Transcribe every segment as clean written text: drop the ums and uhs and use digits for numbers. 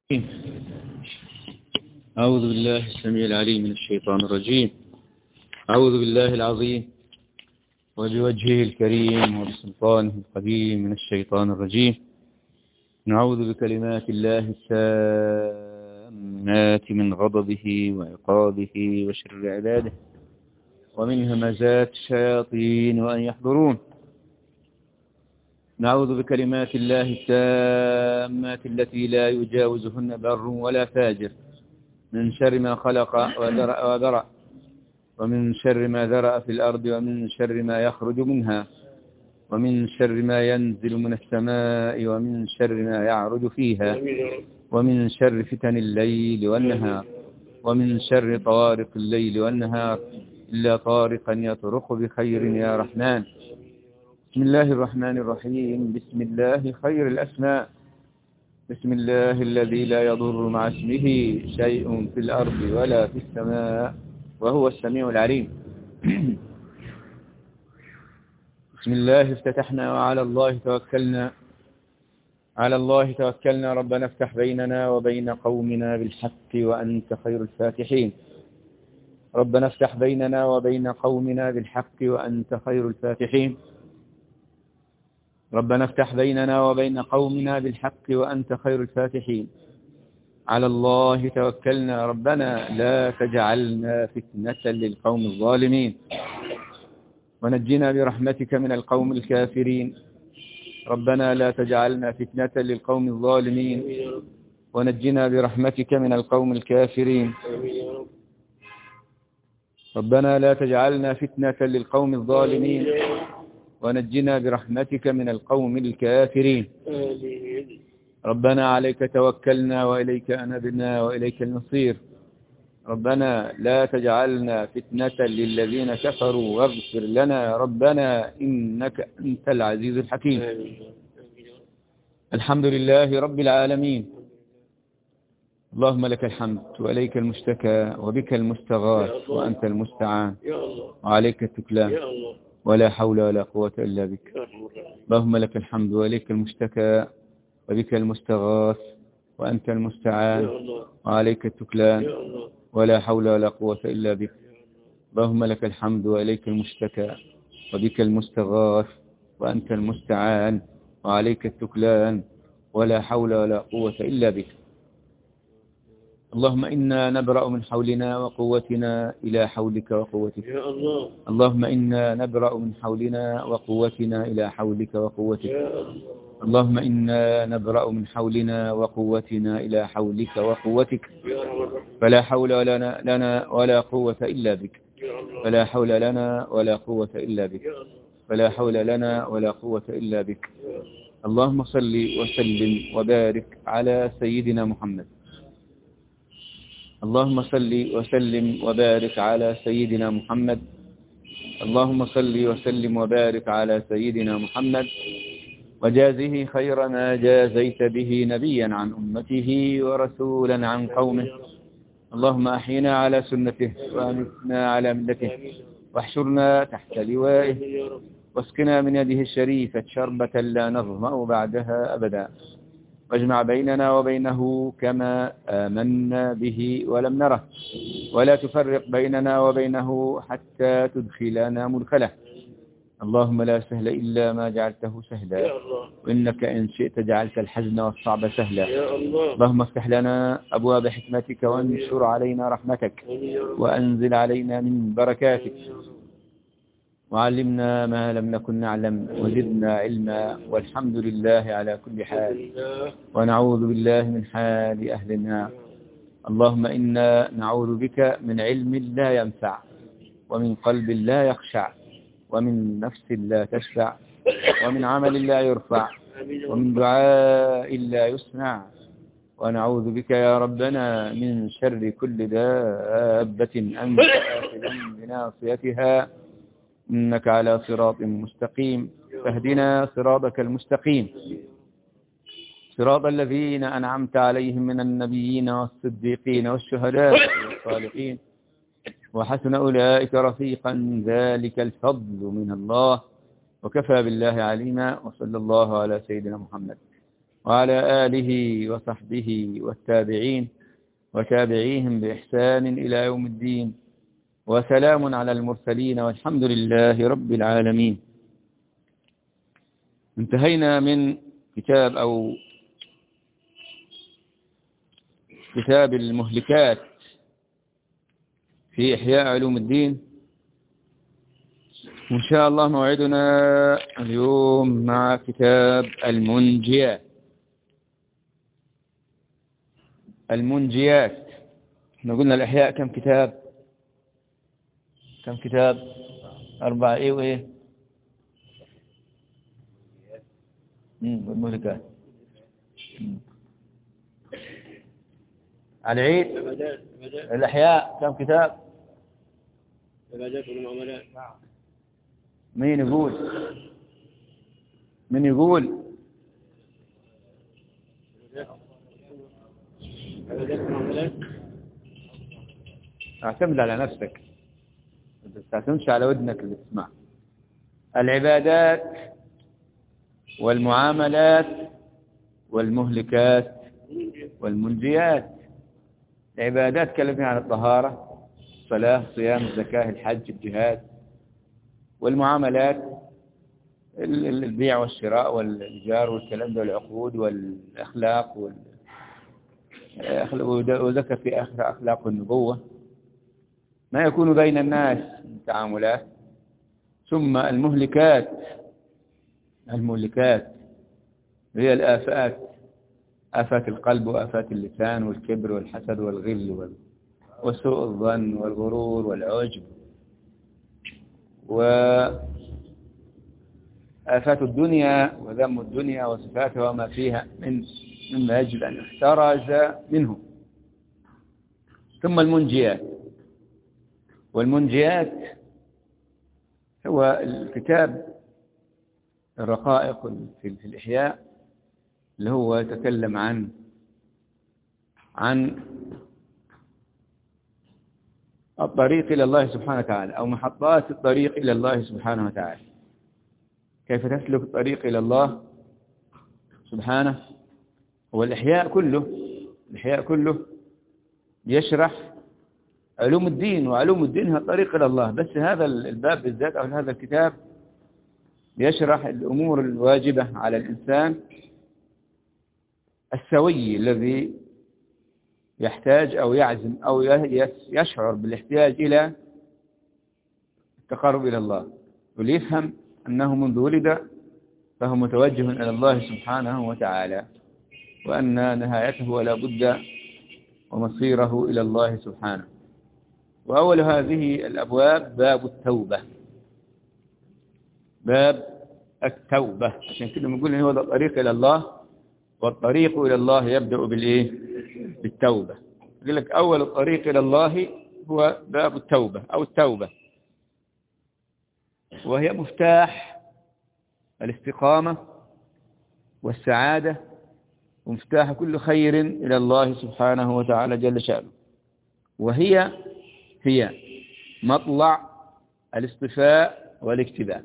أعوذ بالله السميع العليم من الشيطان الرجيم. أعوذ بالله العظيم وبوجهه الكريم وبسلطانه القديم من الشيطان الرجيم. نعوذ بكلمات الله التامات من غضبه وعقابه وشر عباده ومن همزات الشياطين وأن يحضرون. نعوذ بكلمات الله التامات التي لا يجاوزهن بر ولا فاجر من شر ما خلق وذرأ ومن شر ما ذرأ في الأرض ومن شر ما يخرج منها ومن شر ما ينزل من السماء ومن شر ما يعرج فيها ومن شر فتن الليل والنهار ومن شر طوارق الليل والنهار إلا طارقا يطرق بخير يا رحمن. بسم الله الرحمن الرحيم. بسم الله خير الأسماء. بسم الله الذي لا يضر مع اسمه شيء في الأرض ولا في السماء وهو السميع العليم. بسم الله افتتحنا وعلى الله توكلنا. على الله توكلنا. ربنا افتح بيننا وبين قومنا بالحق وأنت خير الفاتحين. ربنا افتح بيننا وبين قومنا بالحق وأنت خير الفاتحين. ربنا افتح بيننا وبين قومنا بالحق وأنت خير الفاتحين. على الله توكلنا. ربنا لا تجعلنا فتنة للقوم الظالمين ونجنا برحمتك من القوم الكافرين. ربنا لا تجعلنا فتنة للقوم الظالمين ونجنا برحمتك من القوم الكافرين. ربنا لا تجعلنا فتنة للقوم الظالمين ونجنا برحمتك من القوم الكافرين. ربنا عليك توكلنا وإليك أنبنا وإليك المصير. ربنا لا تجعلنا فتنة للذين كفروا واغفر لنا ربنا إنك أنت العزيز الحكيم. الحمد لله رب العالمين. اللهم لك الحمد وإليك المشتكى وبك المستغاث وأنت المستعان وعليك التكلان ولا حول ولا قوة إلا بك. اللهم لك الحمد وإليك المشتكى وبك المستغاث وأنت المستعان وعليك التكلان ولا حول ولا قوة إلا بك. اللهم لك الحمد وإليك المشتكى وبك المستغاث وأنت المستعان وعليك التكلان ولا حول ولا قوة إلا بك. اللهم إنا نبرأ من حولنا وقوتنا إلى حولك وقوتك. اللهم إنا نبرأ من حولنا وقوتنا إلى حولك وقوتك. اللهم إنا نبرأ من حولنا وقوتنا إلى حولك وقوتك. فلا حول لنا ولا قوة إلا بك. فلا حول لنا ولا قوة إلا بك. فلا حول لنا ولا قوة إلا بك. اللهم صل وسلم وبارك على سيدنا محمد. اللهم صل وسلم وبارك على سيدنا محمد. اللهم صل وسلم وبارك على سيدنا محمد وجازه خير ما جازيت به نبيا عن أمته ورسولا عن قومه. اللهم أحينا على سنته وأمتنا على ملته واحشرنا تحت لوائه واسقنا من يده الشريفة شربة لا نظمأ بعدها أبدا. واجمع بيننا وبينه كما آمنا به ولم نره ولا تفرق بيننا وبينه حتى تدخلنا مدخله. اللهم لا سهل إلا ما جعلته سهلا وإنك إن شئت جعلت الحزن والصعب سهلا. اللهم افتح لنا أبواب حكمتك وانشر علينا رحمتك وأنزل علينا من بركاتك وعلمنا ما لم نكن نعلم وزدنا علما والحمد لله على كل حال ونعوذ بالله من حال أهل النار. اللهم إنا نعوذ بك من علم لا ينفع ومن قلب لا يخشع ومن نفس لا تشفع ومن عمل لا يرفع ومن دعاء لا يسمع. ونعوذ بك يا ربنا من شر كل دابة أنت آخذ بناصيتها إنك على صراط مستقيم. فاهدنا صراطك المستقيم صراط الذين أنعمت عليهم من النبيين والصديقين والشهداء والصالحين وحسن أولئك رفيقا. ذلك الفضل من الله وكفى بالله عليما. وصلى الله على سيدنا محمد. وعلى آله وصحبه والتابعين وتابعيهم بإحسان إلى يوم الدين، وسلام على المرسلين والحمد لله رب العالمين. انتهينا من كتاب المهلكات في إحياء علوم الدين، وإن شاء الله موعدنا اليوم مع كتاب المنجيات. احنا قلنا الإحياء كم كتاب؟ 4 إيه وإيه؟ والمهلكات. على العيد الإحياء كم كتاب؟ عبادات والمعاملات. مين يقول؟ عبادات والمعاملات. اعتمد على نفسك، ما تعتمدش على ودنك اللي تسمع. العبادات والمعاملات والمهلكات والمنجيات. العبادات كلمنا عن الطهارة، الصلاة، الصيام، الزكاة، الحج، الجهاد. والمعاملات البيع والشراء والإيجار والكلام ده، والعقود والأخلاق وذكر في آخر أخلاق النبوة، ما يكون بين الناس من تعاملات. ثم المهلكات هي الآفات، آفات القلب وآفات اللسان والكبر والحسد والغل وسوء الظن والغرور والعجب، وآفات الدنيا وذم الدنيا وصفاتها وما فيها مما يجب أن يحترز منه. ثم والمنجيات هو الكتاب الرقائق في الإحياء، اللي هو يتكلم عن الطريق إلى الله سبحانه وتعالى، أو محطات الطريق إلى الله سبحانه وتعالى، كيف تسلك الطريق إلى الله سبحانه. والإحياء كله يشرح علوم الدين، وعلوم الدين هي الطريق إلى الله. بس هذا الباب بالذات أو هذا الكتاب يشرح الأمور الواجبة على الإنسان السوي الذي يحتاج أو يعزم أو يشعر بالاحتياج إلى التقرب إلى الله، وليفهم أنه منذ ولد فهو متوجه إلى الله سبحانه وتعالى، وأن نهايته ولا بد ومصيره إلى الله سبحانه. وأول هذه الأبواب باب التوبة. عشان كده بنقول إن هو ده الطريق إلى الله، والطريق إلى الله يبدأ بالتوبة. يقول لك أول الطريق إلى الله هو باب التوبة أو التوبة، وهي مفتاح الاستقامة والسعادة، ومفتاح كل خير إلى الله سبحانه وتعالى جل شأنه. وهي مطلع الاصطفاء والاكتباء.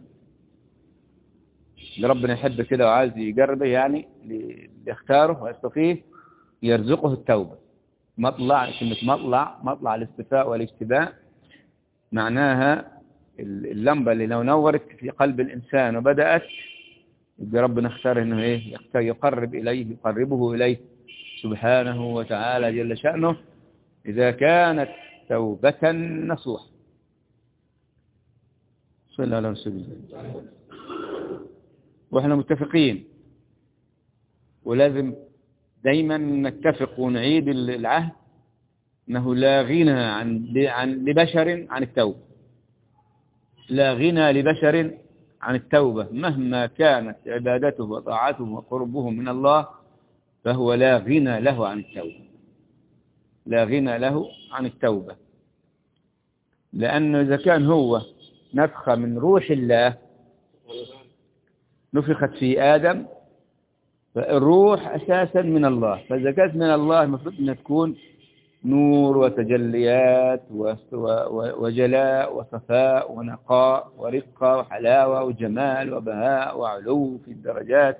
اللي ربنا يحب كده وعايز يقربه، يعني اللي يختاره ويصطفيه يرزقه التوبة. كلمة مطلع الاصطفاء والاكتباء معناها اللمبة اللي لو نورت في قلب الإنسان وبدأت، يبقى ربنا اختار انه يقربه إليه سبحانه وتعالى جل شأنه، إذا كانت توبة نصوحة. صلى الله عليه وسلم. واحنا متفقين، ولازم دايما نتفق ونعيد العهد انه لا غنى لبشر عن التوبة. لا غنى لبشر عن التوبة، مهما كانت عبادته وطاعته وقربه من الله، فهو لا غنى له عن التوبة. لأنه إذا كان هو نفخة من روح الله نفخت في آدم، فالروح أساسا من الله، فإذا كانت من الله المفروض أنها تكون نور وتجليات وجلاء وصفاء ونقاء ورقة وحلاوة وجمال وبهاء وعلو في الدرجات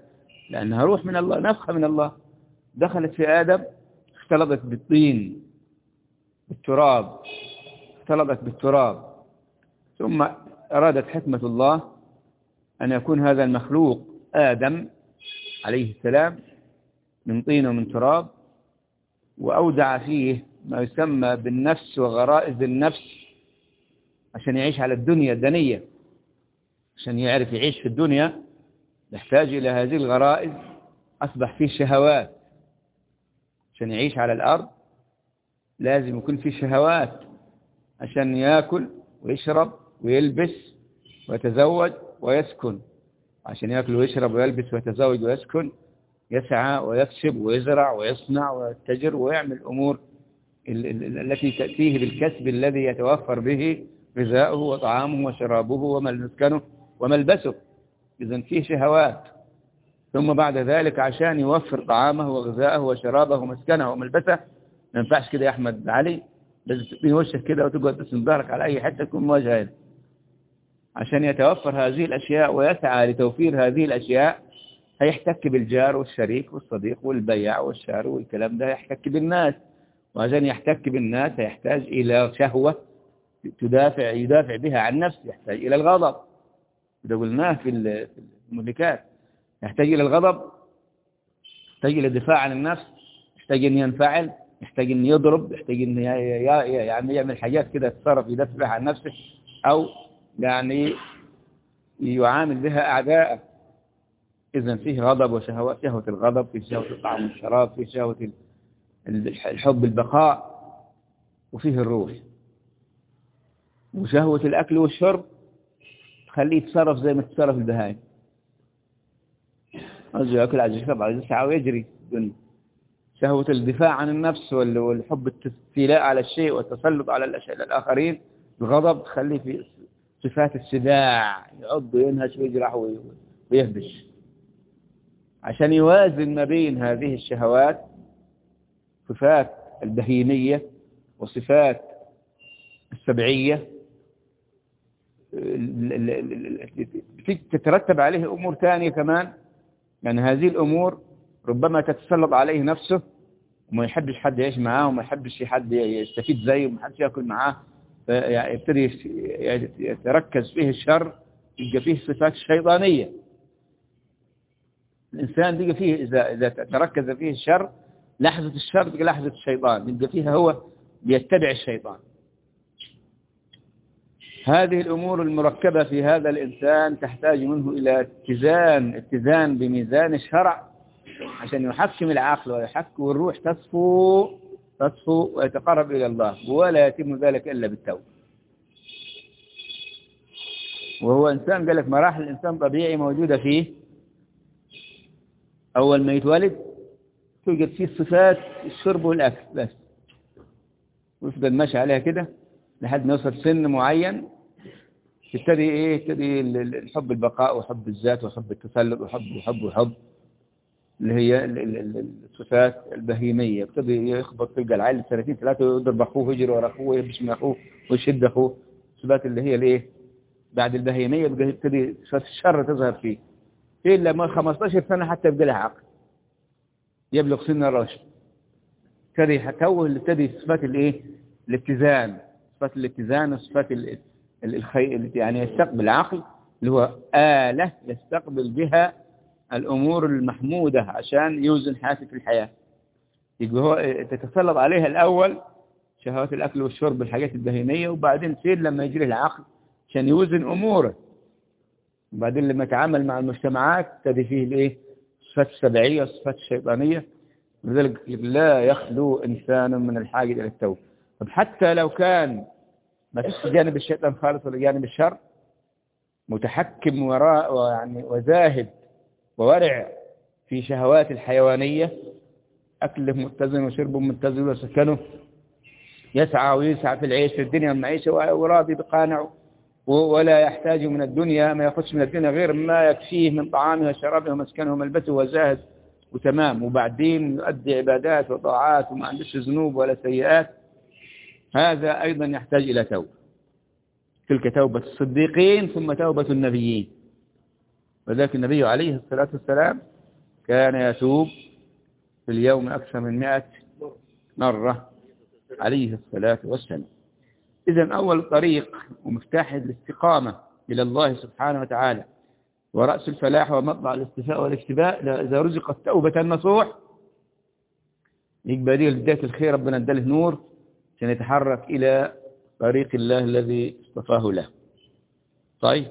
لأنها روح من الله، نفخة من الله، دخلت في آدم، اختلطت بالطين، بالتراب، اختلطت بالتراب، ثم أرادت حكمة الله أن يكون هذا المخلوق آدم عليه السلام من طين ومن تراب، وأودع فيه ما يسمى بالنفس وغرائز النفس عشان يعيش على الدنيا الدنية. عشان يعرف يعيش في الدنيا يحتاج إلى هذه الغرائز. أصبح فيه شهوات، عشان يعيش على الأرض لازم يكون فيه شهوات عشان يأكل ويشرب ويلبس ويتزوج ويسكن. عشان يأكل ويشرب ويلبس ويتزوج ويسكن يسعى ويكسب ويزرع ويصنع ويتجر ويعمل أمور التي تأتيه بالكسب الذي يتوفر به غذاؤه وطعامه وشرابه ومسكنه وملبسه. إذن فيه شهوات. ثم بعد ذلك عشان يوفر طعامه وغذاءه وشرابه ومسكنه وملبسه، ما ينفعش كده يا أحمد علي، لازم تبني وشك كده وتقعد تسند ظهرك على أي حتة تكون مواجهة. عشان يتوفر هذه الأشياء ويسعى لتوفير هذه الأشياء هيحتك بالجار والشريك والصديق والبياع والشاري والكلام ده، يحتك بالناس. وعشان يحتك بالناس يحتاج إلى شهوة يدافع بها عن نفسه، يحتاج إلى الغضب. إذا قلناه في المهلكات، يحتاج إلى الغضب، يحتاج إلى الدفاع عن النفس، يحتاج أن ينفعل، يحتاج أن يضرب، يحتاج أن يعني يعمل حاجات كده تصرف يدافع عن نفسه، أو يعني يعامل بها أعداءه. إذن فيه غضب وشهوة، شهوة الغضب، فيه شهوة الطعام والشراب، فيه شهوة الحب البقاء، وفيه الروح. وشهوة الأكل والشرب تخليه يتصرف زي ما تتصرف البهائم، عايز يأكل، عايز يشرب، عايز يسعى ويجري الدنيا. شهوة الدفاع عن النفس والحب الاستيلاء على الشيء والتسلط على الأشياء الآخرين، الغضب تخليه في صفات السباع، يعض وينهش ويجرح ويهبش. عشان يوازن ما بين هذه الشهوات، صفات البهيمية وصفات السبعية، تترتب عليه أمور ثانية كمان. يعني هذه الأمور ربما تتسلط عليه نفسه، وما يحبش حد يعيش معاه، وما يحبش حد يستفيد زيه، وما حدش يأكل معاه، فيبتدي يتركز فيه الشر، يبقى فيه صفات شيطانية. الإنسان بيبقى فيه إذا تركز فيه الشر، لحظة الشر تبقى لحظة الشيطان، يبقى فيها هو بيتبع الشيطان. هذه الأمور المركبة في هذا الإنسان تحتاج منه إلى اتزان بميزان الشرع عشان يحكم العقل ويحكم الروح، تصفو ويتقرب إلى الله، ولا يتم ذلك إلا بالتوبة. وهو إنسان قال لك مراحل الإنسان طبيعي موجودة فيه. أول ما يتولد توجد فيه صفات الشرب والأكل بس، ويفضل ماشي عليها كده لحد ما يوصل سن معين، تبتدي الحب البقاء وحب الذات وحب التسلط وحب اللي هي الصفات البهيمية. يبتدي يخبط، تلقى العيل 30-3 يضرب أخوه، يجري ورا أخوه، ويهبش من أخوه ويشد أخوه. الصفات اللي هي الايه بعد البهيمية يبتدي صفات الشر تظهر فيه. إلا ما 15 سنة حتى يبقى له عقل، يبلغ سن الرشد، ابتدي حتوه اللي ابتدي صفات الايه الاتزان، صفات الاتزان وصفات الخير، يعني يستقبل العقل اللي هو آلة يستقبل بها الأمور المحمودة عشان يوزن حياته في الحياة. يبقى هو تتسلط عليها الأول شهوات الأكل والشرب، الحاجات البهيمية، وبعدين تصير لما يجري العقل عشان يوزن أموره. وبعدين لما يتعامل مع المجتمعات تبدي فيه الايه الصفات السبعية والصفات الشيطانية. لذلك لا يخلو إنسان من الحاجة إلى التوبة. طب حتى لو كان ما فيش جانب الشيطان خالص ولا جانب الشر، متحكم وراء ويعني وزاهد وورع في شهوات الحيوانية، أكله متزن وشربه متزن وسكنه، يسعى ويسعى في العيش في الدنيا المعيشة وراضي بقانع، ولا يحتاج من الدنيا، ما يأخذش من الدنيا غير ما يكفيه من طعامه وشرابه ومسكنه وملبسه، وزاهد وتمام. وبعدين يؤدي عبادات وطاعات وما عندش ذنوب ولا سيئات، هذا أيضا يحتاج إلى توبة. تلك توبة الصديقين ثم توبة النبيين. وذلك النبي عليه الصلاة والسلام كان يتوب في اليوم أكثر من 100 مرة عليه الصلاة والسلام. إذن أول طريق ومفتاح الاستقامة إلى الله سبحانه وتعالى ورأس الفلاح ومطلع الاستفاء والاكتفاء إذا رزق التوبة النصوح يقبل بداية الخير، ربنا اداله نور عشان يتحرك إلى طريق الله الذي اصطفاه له. طيب،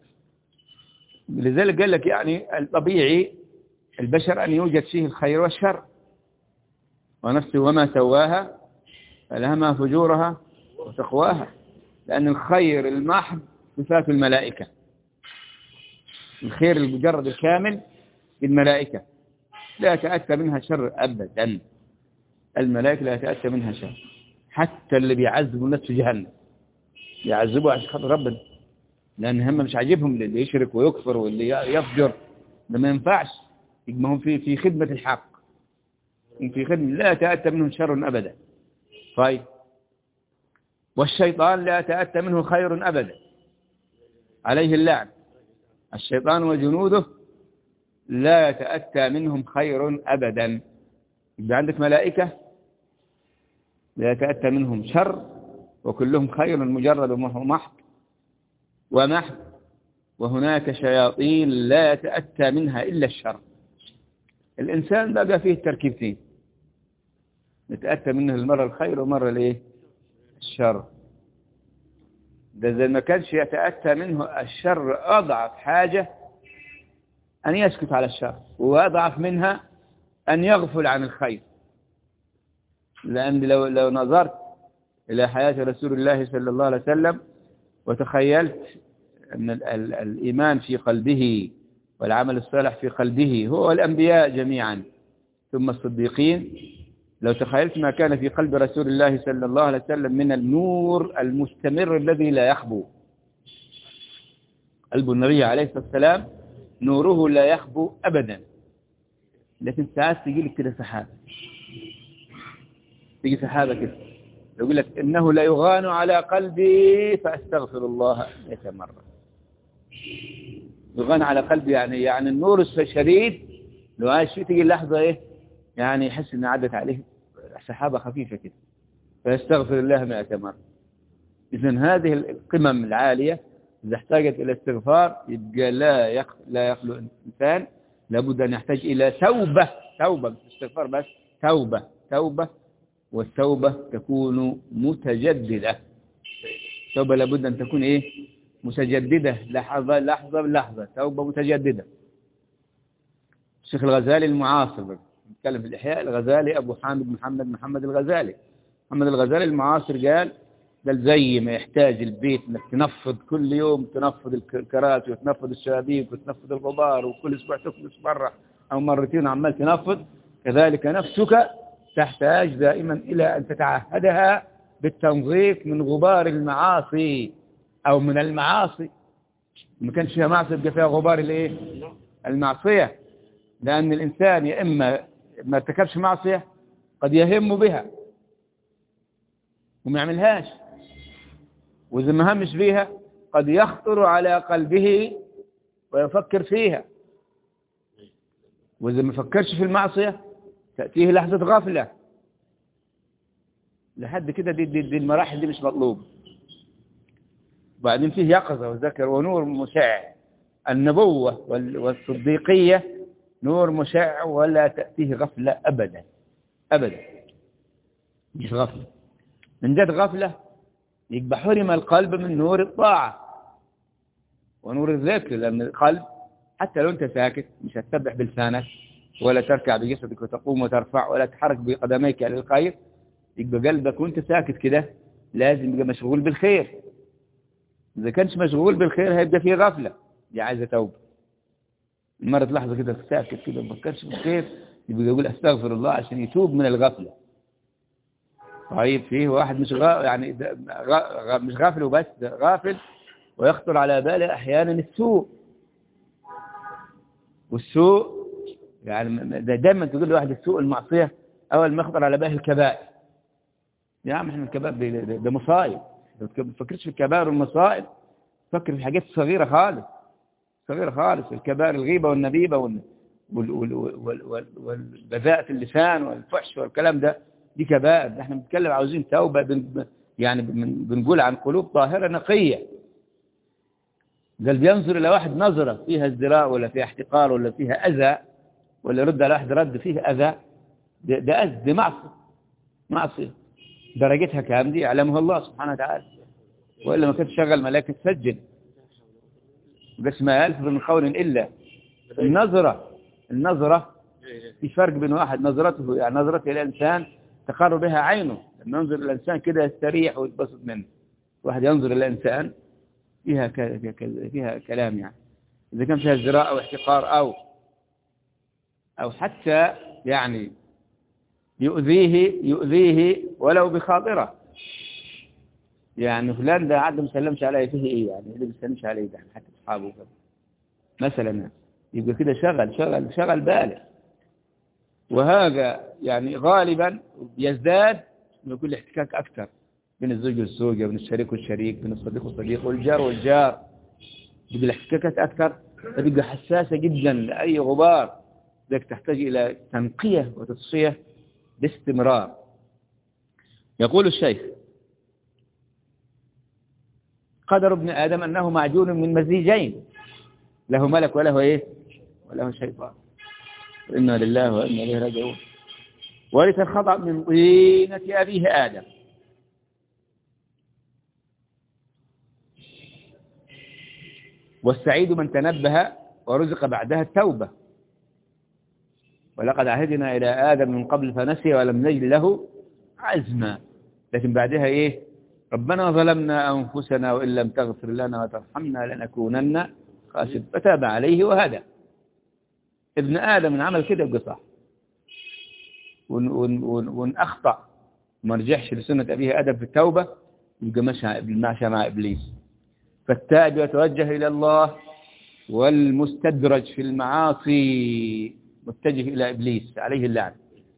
لذلك قال لك يعني الطبيعي البشر أن يوجد فيه الخير والشر، ونفس وما سواها فألهمها فجورها وتقواها، لأن الخير المحض صفات الملائكة، الخير المجرد الكامل الملائكة لا يتأتى منها شر أبدا، الملائكة لا يتأتى منها شر، حتى اللي بيعذبوا الناس في جهنم يعذبوا عشان خاطر ربنا، لأن هم مش عاجبهم اللي يشرك ويكفر واللي يفجر، ده ما ينفعش، يجمعهم في خدمة الحق، في خدمة لا يتأتى منهم شر أبدا. طيب، والشيطان لا يتأتى منه خير أبدا عليه اللعن، الشيطان وجنوده لا يتأتى منهم خير أبدا. يبقى عندك ملائكة لا يتأتى منهم شر وكلهم خير مجرد ومحض ومحض، وهناك شياطين لا يتأتى منها إلا الشر. الإنسان بقى فيه تركيبتين، يتأتى منه المرة الخير ومرة الايه الشر. ده إذا ما كانش يتأتى منه الشر أضعف حاجة أن يسكت على الشر، وأضعف منها أن يغفل عن الخير، لأن لو نظرت إلى حياة رسول الله صلى الله عليه وسلم وتخيلت أن الإيمان في قلبه والعمل الصالح في قلبه هو الأنبياء جميعا ثم الصديقين، لو تخيلت ما كان في قلب رسول الله صلى الله عليه وسلم من النور المستمر الذي لا يخبو، قلب النبي عليه الصلاة والسلام نوره لا يخبو أبدا، لكن ساعات تجي لك كده سحابة، تجي سحابة كده يقول لك إنه لا يغان على قلبي فأستغفر الله 100 مرة. يغان على قلبي يعني النور الشديد لو عايش فيه تجي اللحظة إيه يعني يحس إن عدت عليه سحابة خفيفة كده فيستغفر الله 100 مرة. إذن هذه القمم العالية إذا احتاجت إلى استغفار يبقى لا يخلو الإنسان، لابد أن يحتاج إلى توبة مش استغفار بس، توبة، والتوبة تكون متجددة. توبة لابد أن تكون إيه متجددة، لحظة، توبة متجددة. الشيخ الغزالي المعاصر نتكلم في الإحياء، الغزالي أبو حامد محمد الغزالي، محمد الغزالي المعاصر قال ده زي ما يحتاج البيت انك تنفض كل يوم، تنفض الكراسي وتنفض الشبابيك وتنفض الغبار، وكل اسبوع تكنس مرة او مرتين عمال تنفض، كذلك نفسك تحتاج دائما الى ان تتعهدها بالتنظيف من غبار المعاصي او من المعاصي. ما كانش فيها معصية يبقى فيها غبار الايه المعصية، لان الانسان يا اما ما ارتكبش معصية قد يهم بها وما يعملهاش، وإذا ما همش بيها قد يخطر على قلبه ويفكر فيها، وإذا ما فكرش في المعصية تأتيه لحظة غفلة. لحد كده دي المراحل دي مش مطلوب. وبعدين فيه يقظة وذكر ونور مشع، النبوة والصديقية نور مشع ولا تأتيه غفلة أبدا، مش غفلة. من جد غفلة يبقى حرم القلب من نور الطاعة ونور الذكر، لأن القلب حتى لو أنت ساكت مش هتسبح بلسانك ولا تركع بجسدك وتقوم وترفع ولا تحرك بقدميك على الخير، يبقى قلبك وأنت ساكت كده لازم يبقى مشغول بالخير. إذا كانش مشغول بالخير هيبقى فيه غفلة، دي عايزة توبة. مرة لحظة كده ساكت كده ما فكرش بالخير يبقى يقول أستغفر الله عشان يتوب من الغفلة. طيب فيه واحد مش يعني مش غافل وبس، غافل ويخطر على باله أحيانا السوء، والسوء يعني دايما تقول لواحد السوء المعصية أول ما يخطر على باله الكبائر. يا عم احنا الكبائر ده مصائب، ما تفكرش في الكبائر والمصائب، فكر في حاجات صغيرة خالص، الكبائر الغيبة والنبيبة والبذاءة اللسان والفحش والكلام ده، دي كبائر. احنا بنتكلم عاوزين توبة، يعني بنقول عن قلوب طاهرة نقية. قال بينظر إلى واحد نظرة فيها ازدراء ولا فيها احتقار ولا فيها أذى، ولا يرد على واحد رد فيه أذى، ده أذى، دي معصية درجتها كام دي يعلمها الله سبحانه وتعالى، وإلا ما كنت شغل ملائكة تسجل. بس ما يلفظ من قول إلا النظرة في فرق بين واحد نظرته، يعني نظرته إلى الإنسان تقر بها عينه، لما ينظر إلى الإنسان كده يستريح ويتبسط منه. واحد ينظر إلى الإنسان فيها كلام، يعني إذا كان فيها ازدراء أو احتقار أو حتى يعني يؤذيه ولو بخاطره. يعني فلان ده عاد ما سلمش عليه، فيه إيه يعني اللي بيسلمش عليه ده، حتى أصحابه مثلا، يبقى كده شغل باله. وهذا يعني غالبا يزداد من كل احتكاك أكثر بين الزوج والزوجة، بين الشريك والشريك، بين الصديق والصديق، والجار والجار، يبقى الاحتكاكات أكثر، تبقى حساسة جدا لأي غبار، ذلك تحتاج إلى تنقية وتصفية باستمرار. يقول الشيخ: قدر ابن آدم أنه معجون من مزيجين، له ملك وله إيه؟ وله شيطان، وإنا لله وإنا إليه راجعون. ورث الخطأ من طينة أبيه آدم. والسعيد من تنبه ورزق بعدها التوبة. ولقد عهدنا إلى آدم من قبل فنسي ولم نجد له عزما. لكن بعدها إيه؟ ربنا ظلمنا أنفسنا وإن لم تغفر لنا وترحمنا لنكونن خاسرين، فتاب عليه وهدى. ابن آدم من عمل كده يبقى صح، وإن أخطأ وما رجعش لسنة أبيه آدم في التوبة يبقى ماشي مع إبليس. فالتائب يتوجه إلى الله، والمستدرج في المعاصي متجه إلى إبليس عليه اللعنة.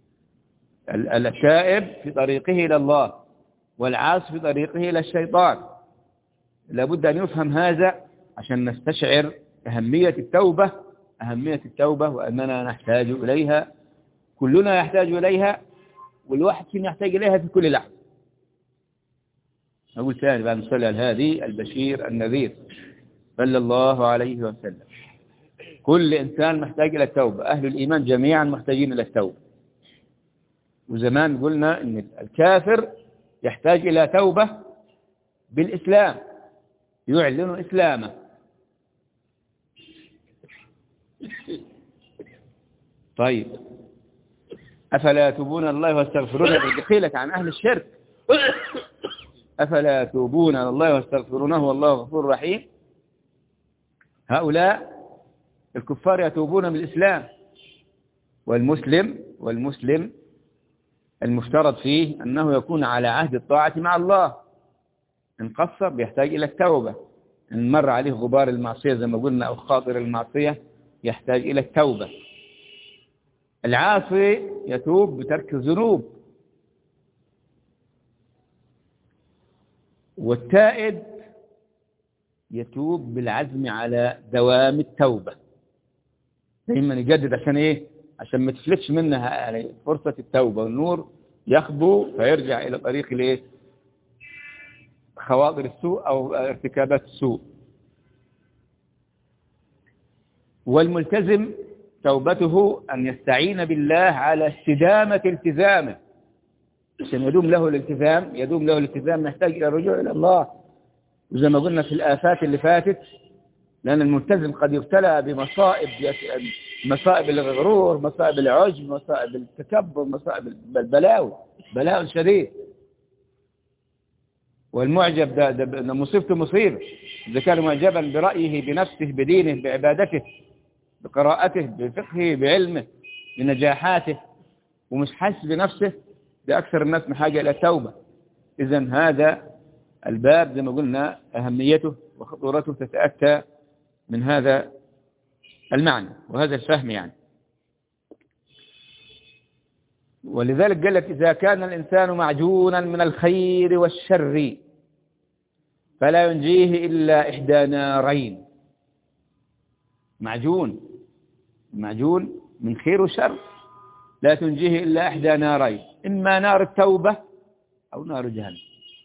التائب في طريقه إلى الله، والعاصي في طريقه إلى الشيطان. لابد أن يفهم هذا عشان نستشعر أهمية التوبة وأننا نحتاج إليها، كلنا يحتاج إليها، والواحد فينا يحتاج إليها في كل لحظة. أقول ثاني بعد نصلي على الهادي البشير النذير صلى الله عليه وسلم. كل إنسان محتاج إلى التوبة، أهل الإيمان جميعا محتاجين إلى التوبة. وزمان قلنا إن الكافر يحتاج إلى توبة بالإسلام، يعلن إسلامه. طيب، أفلا يتوبون الله واستغفرونه؟ قيلت عن أهل الشرك: أفلا يتوبون الله واستغفرونه والله غفور رحيم. هؤلاء الكفار يتوبون بالإسلام، والمسلم المفترض فيه أنه يكون على عهد الطاعة مع الله. إن قصر يحتاج إلى التوبة، إن مر عليه غبار المعصية زي ما قلنا أو خاطر المعصية يحتاج إلى التوبة. العاصي يتوب بترك الذنوب، والتائب يتوب بالعزم على دوام التوبة، دايما يجدد. عشان إيه؟ عشان ما تفلتش منها يعني فرصة التوبة، والنور يخبو فيرجع إلى طريق الإيه؟ خواطر السوء أو ارتكابات السوء. والملتزم توبته أن يستعين بالله على استدامة التزامه، عشان يدوم له الالتزام نحتاج إلى الرجوع إلى الله. وزي ما قلنا في الآفات اللي فاتت، لأن الملتزم قد يبتلى بمصائب، مصائب الغرور، مصائب العجب، مصائب التكبر، مصائب بلاء شديد. والمعجب ده مصيبته مصيبة، إذا كان معجبا برأيه بنفسه بدينه بعبادته بقراءته بفقهه بعلمه بنجاحاته ومش حاسس بنفسه، ده أكثر الناس من حاجة إلى التوبة. إذن هذا الباب زي ما قلنا أهميته وخطورته تتأتى من هذا المعنى وهذا الفهم يعني. ولذلك قال لك: إذا كان الإنسان معجونا من الخير والشر فلا ينجيه إلا إحدى نارين. معجون من خير وشر، لا تنجيه إلا إحدى نارين، إما نار التوبة أو نار جهنم.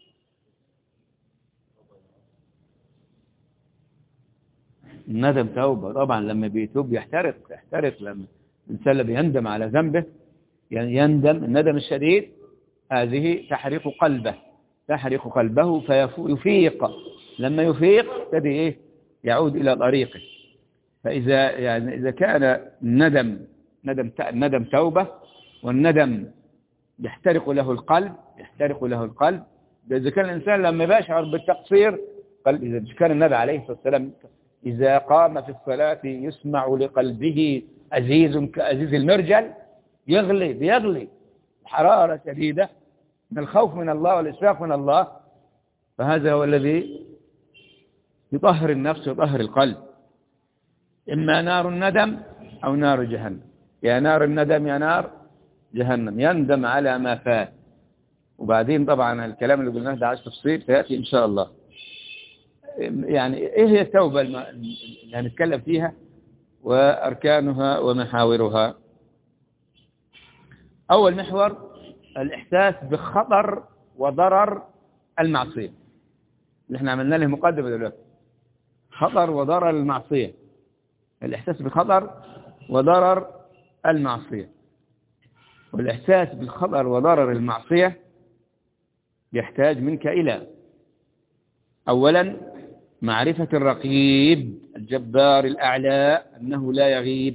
الندم توبة طبعا، لما بيتوب يحترق لما الإنسان بيندم على ذنبه، يعني يندم الندم الشديد، هذه تحرق قلبه فيفيق. لما يفيق ابتدي إيه؟ يعود إلى طريقه. فإذا يعني إذا كان الندم توبة، والندم يحترق له القلب. إذا كان الإنسان لما يشعر بالتقصير، إذا كان النبي عليه الصلاة والسلام إذا قام في الصلاة يسمع لقلبه أزيز كأزيز المرجل، بيغلي حرارة شديدة من الخوف من الله والإشفاق من الله. فهذا هو الذي يطهر النفس ويطهر القلب. إما نار الندم أو نار جهنم. يا نار الندم يا نار جهنم، يندم على ما فات. وبعدين طبعا الكلام اللي قلناه ده عايز تفصيل سيأتي إن شاء الله. يعني إيه هي التوبة اللي هنتكلم فيها وأركانها ومحاورها؟ أول محور الإحساس بخطر وضرر المعصية، اللي احنا عملنا له مقدمة دلوقتي. خطر وضرر المعصية، الإحساس بخطر وضرر المعصية. والإحساس بالخطر وضرر المعصية يحتاج منك إلى أولا معرفة الرقيب الجبار الأعلى أنه لا يغيب.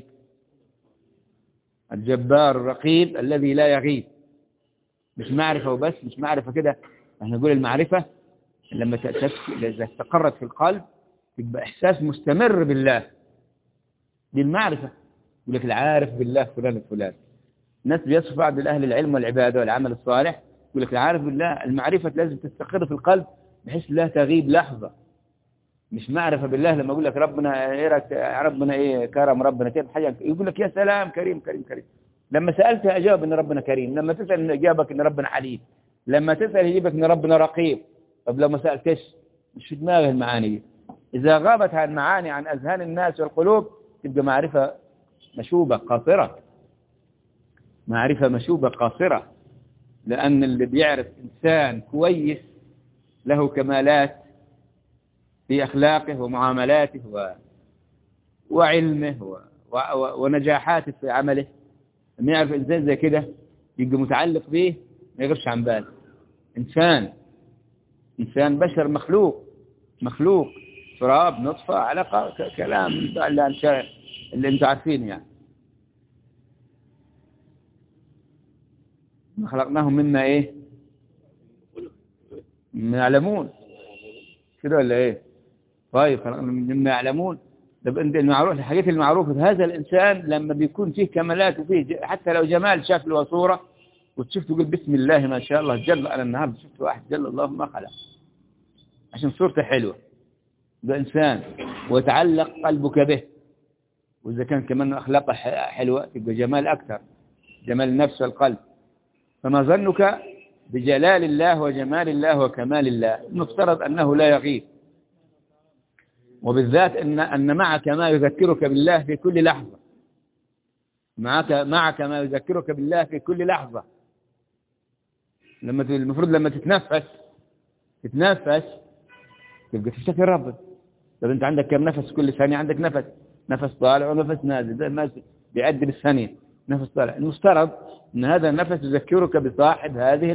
الجبار الرقيب الذي لا يغيب، مش معرفة وبس، مش معرفة كده. احنا نقول المعرفة لما إذا استقرت في القلب تبقى إحساس مستمر بالله، دي المعرفة. يقول لك العارف بالله فلان الفلان. الناس بيصف بعض أهل العلم والعبادة والعمل الصالح، يقول لك العارف بالله، المعرفة لازم تستقر في القلب بحيث لا تغيب لحظة. مش معرفة بالله لما يقول لك ربنا ايه، ربنا ايه كرم، ربنا كيف حاجة، يقول لك يا سلام كريم كريم كريم. لما سألت أجاب ان ربنا كريم، لما تسأل أجابك ان ربنا حليم، لما تسأل يجيبك ان ربنا رقيب. طب لو ما سألتش مش في دماغه المعاني دي. إذا غابت عن المعاني عن أذهان الناس والقلوب تبقى معرفة مشوبة قاصرة، معرفة مشوبة قاصرة. لأن اللي بيعرف إنسان كويس له كمالات في أخلاقه ومعاملاته وعلمه ونجاحاته في عمله، لما يعرف إنسان زي كده يبقى متعلق به ما يغيرش عن باله. إنسان بشر مخلوق تراب نطفة علقة، كلام اللي انتم عارفين. يعني ما خلقناهم مما ايه، مما يعلمون كده ولا ايه؟ طيب خلقنا مما يعلمون. طب انت المعروف، الحاجات المعروفة في هذا الانسان لما بيكون فيه كمالات وفيه حتى لو جمال شكل وصورة، وتشوف تقول بسم الله ما شاء الله جل. انا النهارده شفت واحد جل الله ما خلق عشان صورته حلوة، ده إنسان ويتعلق قلبك به. وإذا كان كمان أخلاقه حلوة تبقى جمال أكثر، جمال النفس والقلب. فما ظنك بجلال الله وجمال الله وكمال الله؟ المفترض أنه لا يغيب، وبالذات أن معك ما يذكرك بالله في كل لحظة. معك ما يذكرك بالله في كل لحظة. المفروض لما تتنفس تبقى تفتكر ربك. طب انت عندك كم نفس؟ كل ثانية عندك نفس طالع ونفس نازل، زي الناس بيعد بالثانية نفس طالع. المفترض ان هذا النفس يذكرك بصاحب هذه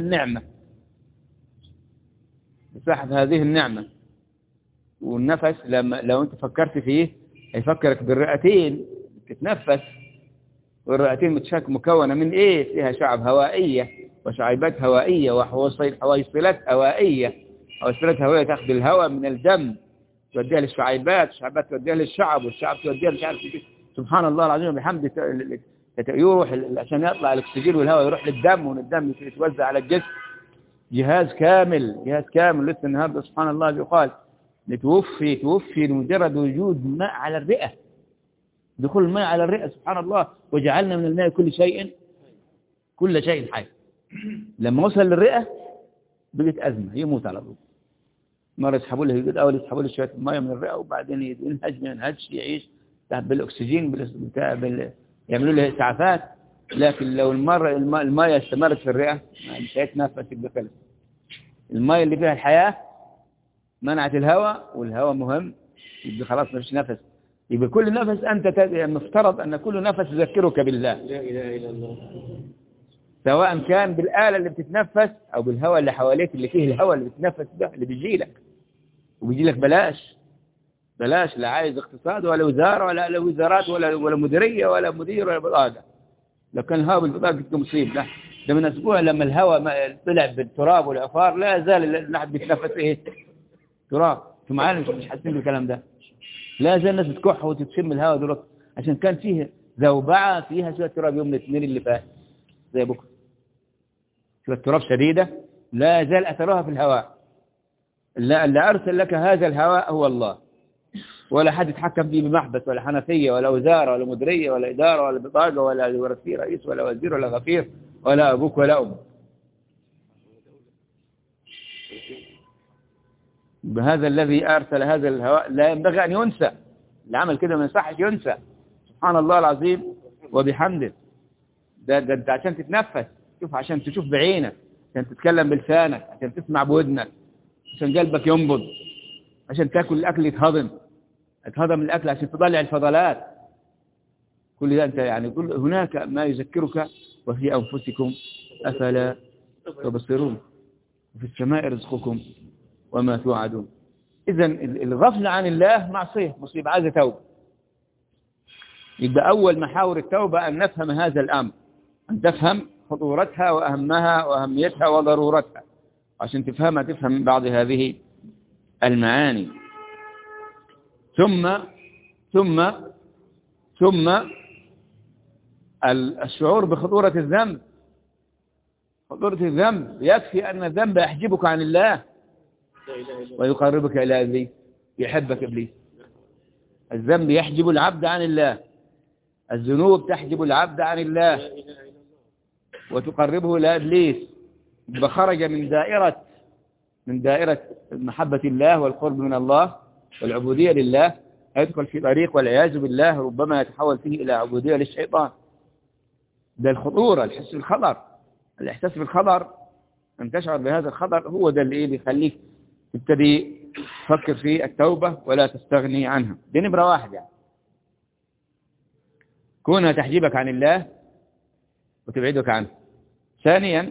النعمة، والنفس لو انت فكرت فيه هيفكرك بالرئتين تتنفس. والرئتين مكونة من ايه؟ فيها شعب هوائية وشعيبات هوائية وحويصلات هوائية. حويصلات هوائية تاخذ الهواء من الدم توديها للشعيبات، الشعيبات توديها للشعب، والشعب توديها مش عارف ايه. سبحان الله العظيم وبحمده يروح عشان يطلع الاكسجين والهواء يروح للدم، ومن الدم يتوزع على الجسم. جهاز كامل. لسه النهارده سبحان الله بيقال توفي لمجرد وجود ماء على الرئة، دخول الماء على الرئة. سبحان الله. وجعلنا من الماء كل شيء حي. لما وصل للرئة بقت أزمة، يموت على طول. مرة يسحبوا له شوية ماء من الرئة، وبعدين ينهج يعيش تحت بالأكسجين يعملوا له إسعافات، لكن لو المية استمرت في الرئة مش هيتنفس يبقى خلص. المية اللي فيها الحياة منعت الهواء، والهواء مهم، يبقى خلاص ما فيش نفس. يبقى كل نفس أنت مفترض أن كل نفس يذكرك بالله، لا إله إلا الله، سواء كان بالآلة اللي بتتنفس أو بالهواء اللي حواليك اللي فيه الهواء اللي بتتنفس ده اللي بيجي لك، وبيجي لك بلاش، لا عايز اقتصاد ولا وزارة ولا وزارات ولا مديرية ولا مدير ولا بطاقة. لو كان الهواء بالبطاقة كنت مصيب. ده من أسبوع لما الهواء طلع بالتراب والعفار لا زال الواحد بيتنفس إيه؟ تراب. انتوا معانا مش حاسين بالكلام ده؟ لا زال الناس بتكح وتشم الهواء دلوقتي عشان كان فيه زوبعة فيها شوية تراب يوم الاثنين اللي فات زي بكرة، شوية تراب شديدة لا زال أثرها في الهواء. اللي أرسل لك هذا الهواء هو الله، ولا حد يتحكم فيه بمحبس ولا حنفية ولا وزارة ولا مديرية ولا إدارة ولا بطاقة ولا في رئيس ولا وزير ولا غفير ولا أبوك ولا أمك. بهذا الذي أرسل هذا الهواء لا ينبغي أن ينسى. اللي عمل كده ما يصحش ينسى. سبحان الله العظيم وبحمده. ده أنت عشان تتنفس، شوف، عشان تشوف بعينك، عشان تتكلم بلسانك، عشان تسمع بودنك، عشان قلبك ينبض، عشان تاكل الأكل يتهضم الأكل، عشان تطلع الفضلات. كل ده أنت يعني هناك ما يذكرك وفي أنفسكم أفلا تبصرون وفي السماء رزقكم وما توعدون. إذن الغفلة عن الله معصية، مصيبة، عايزة توبة. يبقى أول محاور التوبة أن نفهم هذا الأمر، أن تفهم خطورتها وأهمها وأهميتها وضرورتها. عشان تفهمها تفهم بعض هذه المعاني. ثم الشعور بخطورة الذنب. خطورة الذنب يكفي أن الذنب يحجبك عن الله ويقربك إلى إبليس، يحبك إبليس. الذنب يحجب العبد عن الله، الذنوب تحجب العبد عن الله وتقربه إلى إبليس، فخرج من دائرة محبة الله والقرب من الله والعبودية لله، يدخل في طريق والعياذ بالله ربما يتحول فيه إلى عبودية للشيطان. ده الخطورة، الحس بالخطر، الإحساس بالخطر، أن تشعر بهذا الخطر هو ده اللي بيخليك تبتدي تفكر في التوبة ولا تستغني عنها. دي نمرة واحد يعني. كونها تحجبك عن الله وتبعدك عنه. ثانيا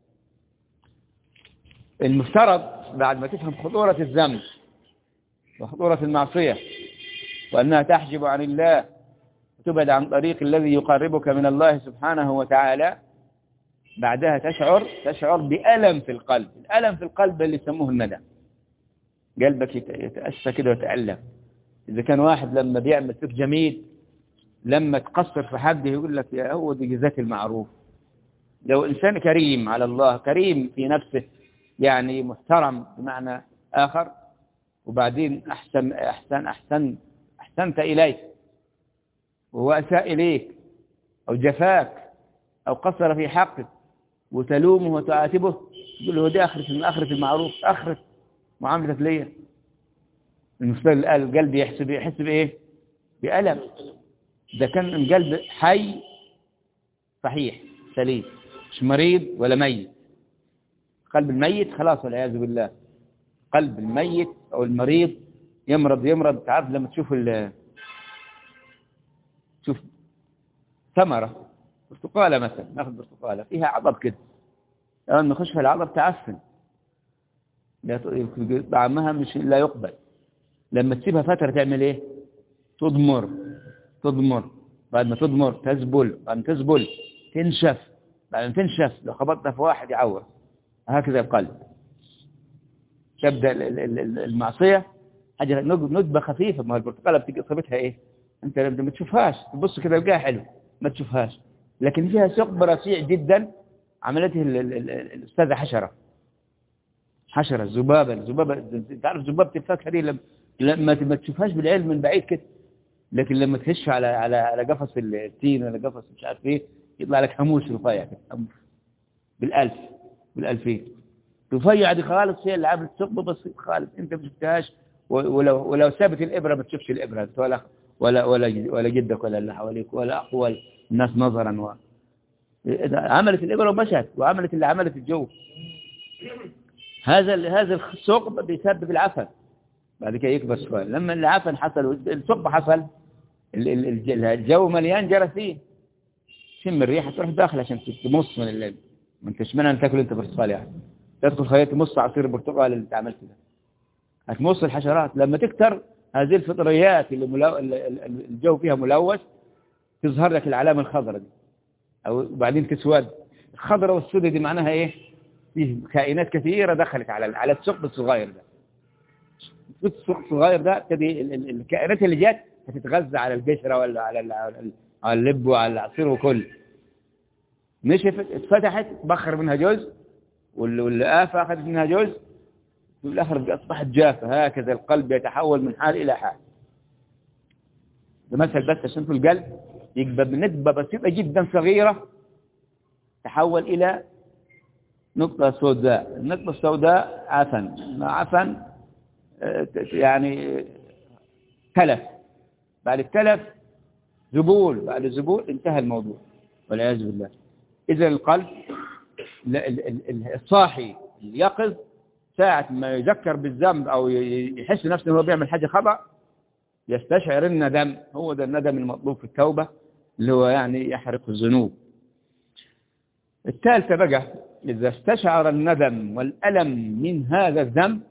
المفترض بعد ما تفهم خطورة الذنب وخطورة المعصية وأنها تحجب عن الله وتبعد عن طريق الذي يقربك من الله سبحانه وتعالى، بعدها تشعر بألم في القلب. الألم في القلب اللي يسموه الندم. قلبك يتأسى كده ويتألم. إذا كان واحد لما بيعمل فيك جميل، لما تقصر في حد يقول لك يا هو دي جزاك المعروف. لو إنسان كريم على الله، كريم في نفسه، يعني محترم بمعنى آخر، وبعدين أحسنت إليه وهو أساء إليك أو جفاك أو قصر في حقك وتلومه وتعاتبه، تقول له دي آخرة المعروف، آخرة معاملتك ليا. المفترض القلب يحس بإيه؟ بألم. ده كان القلب حي صحيح سليم، مش مريض ولا ميت. قلب الميت خلاص والعياذ بالله. قلب الميت أو المريض يمرض. تعرف لما تشوف ثمرة برتقالة مثلا، ناخذ برتقالة فيها عضب كده، أول ما يخش في العضب تعفن، طعمها مش لا يقبل. لما تسيبها فترة تعمل إيه؟ تضمر. بعد ما تضمر تزبل، بعد ما تزبل تنشف، بعد ما تنشف لو خبطنا في واحد يعور. هكذا القلب. تبدأ المعصية حاجة ندبة خفيفة. ما البرتقالة بتيجي صفتها إيه؟ أنت ما تشوفهاش، تبص كده تلقاها حلو، ما تشوفهاش، لكن فيها ثقب رفيع جدا عملته الأستاذة حشرة الذبابة. تعرف ذبابة الفاكهة دي لما ما تشوفهاش بالعلم من بعيد كده، لكن لما تهش على قفص التين ولا قفص مش عارف ايه، يطلع لك هاموش رفيع كده بالألفين. رفيع دي خالص، هي اللي عملت ثقب بسيط خالص، انت ما شفتهاش. ولو سابت الإبرة ما تشوفش الإبرة ولا جدك ولا اللي حواليك ولا أخوال الناس نظرا عملت الإبرة ومشت، وعملت اللي عملت الجو. هذا الثقب بيسبب العفن، بعد كده يكبر شوية. لما العفن حصل والثقب حصل، الجو مليان جراثيم، شم الريحة تروح داخل عشان تمص من الليل. ما انتش منها ان تاكل انت برتقال يعني، تدخل خلية تمص عصير البرتقال اللي انت عملته ده، هتمص الحشرات. لما تكتر هذه الفطريات اللي الجو فيها ملوث، تظهر لك العلامة الخضراء دي، او بعدين تسود. الخضراء والسوداء دي معناها ايه؟ فيه كائنات كثيرة دخلت على الثقب الصغير ده. الثقب الصغير ده تبي الكائنات اللي جت هتتغذى على القشرة ولا على اللب وعلى العصير وكل. نشفت، اتفتحت، تبخر منها جزء، والآفة أخذت منها جزء، في الآخر أصبحت جافة. هكذا القلب يتحول من حال إلى حال. ده مثل بس عشان في القلب يبقى بنسبة بسيطة جدا صغيرة تحول إلى نقطة سوداء. النقطة السوداء عفن، مع عفن يعني تلف، بعد التلف ذبول، بعد الذبول انتهى الموضوع والعياذ بالله. إذا القلب الصاحي اليقظ ساعة ما يذكر بالذنب أو يحس نفسه هو بيعمل حاجة خطأ، يستشعر الندم. هو ده الندم المطلوب في التوبة، اللي هو يعني يحرق الذنوب. الثالثة بقى، إذا استشعر الندم والألم من هذا الذنب